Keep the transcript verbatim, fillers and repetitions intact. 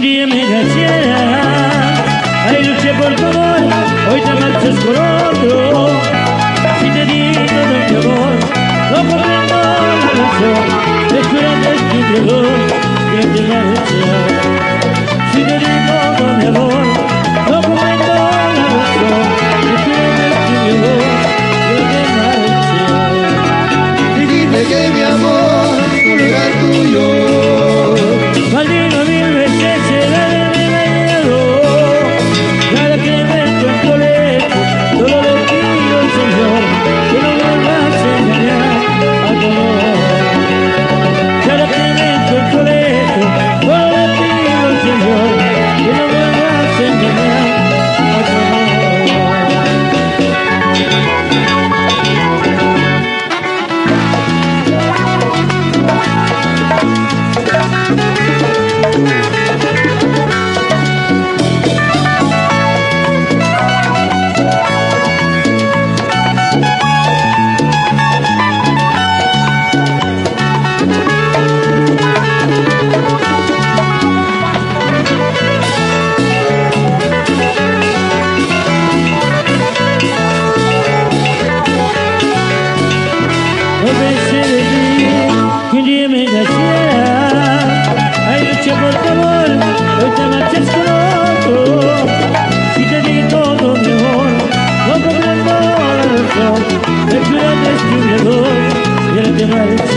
día me engañara. Ay, luché por tu amor, hoy te marchas por otro. Si te digo todo mi amor, no comprendo la razón. Descúrate este dolor que te marchas. Si te digo todo mi amor, no comprendo la razón. Descúrate este dolor que te marchas. Y dime que mi amor no era tuyo. Maldito mil veces será de mi veneno. Cada que me encuentro lejos, solo le pido al Señor que no me vuelvas a engañar a dolor. Cada que me encuentro lejos, solo le pido al Señor que no me vuelvas a engañar a dolor. No pensé de ti, que un día me engañara. Ay, luché por tu amor, hoy te marchas con otro. Si te di todo mi amor, no comprendo la razón. Descúrate este dolor y ahora te marchas.